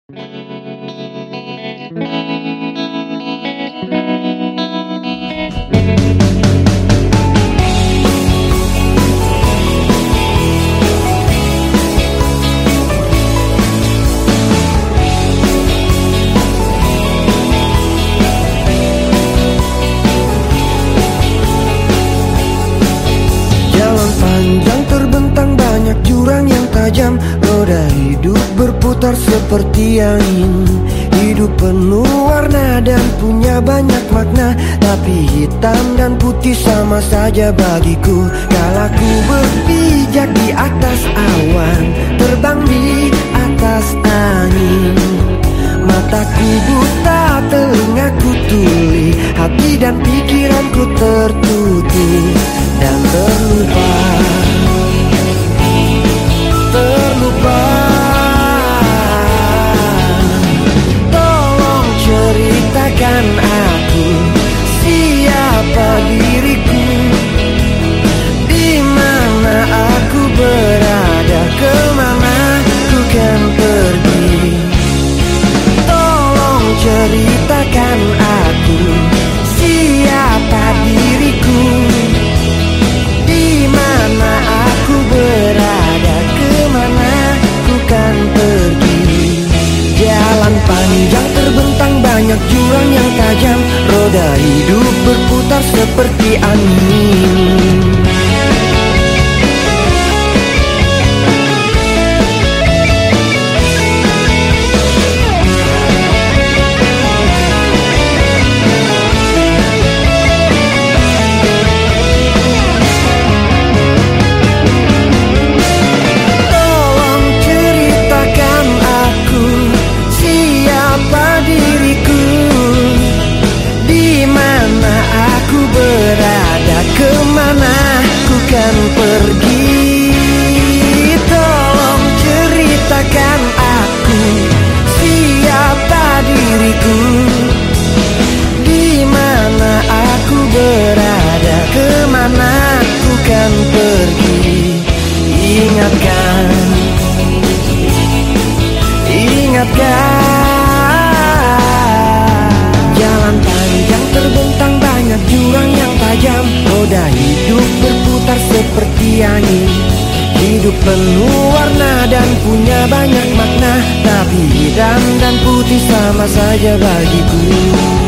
Jalan panjang terbentang banyak jurang yang tajam. Roda hidup berputar seperti angin. Hidup penuh warna dan punya banyak makna, tapi hitam dan putih sama saja bagiku. Kala ku berpijak di atas awan, terbang di atas angin. Mataku buta, telingaku tuli, hati dan pikiranku tertutup dan terlupa. Tolong ceritakan aku, siapa diriku, di mana aku berada, kemana ku kan pergi. Tolong ceritakan aku, siapa diriku, di mana aku berada, kemana ku kan pergi. Jalan panjang terbentang banyak jurang yang tajam. Roda hidup berputar seperti angin. Kan pergi. Tolong ceritakan aku, siapa diriku, di mana aku berada, kemana ku kan pergi. Ingatkan, jalan panjang terbentang banyak jurang yang tajam. Roda hidup berputar seperti angin. Hidup penuh warna dan punya banyak makna, tapi hitam dan putih sama saja bagiku.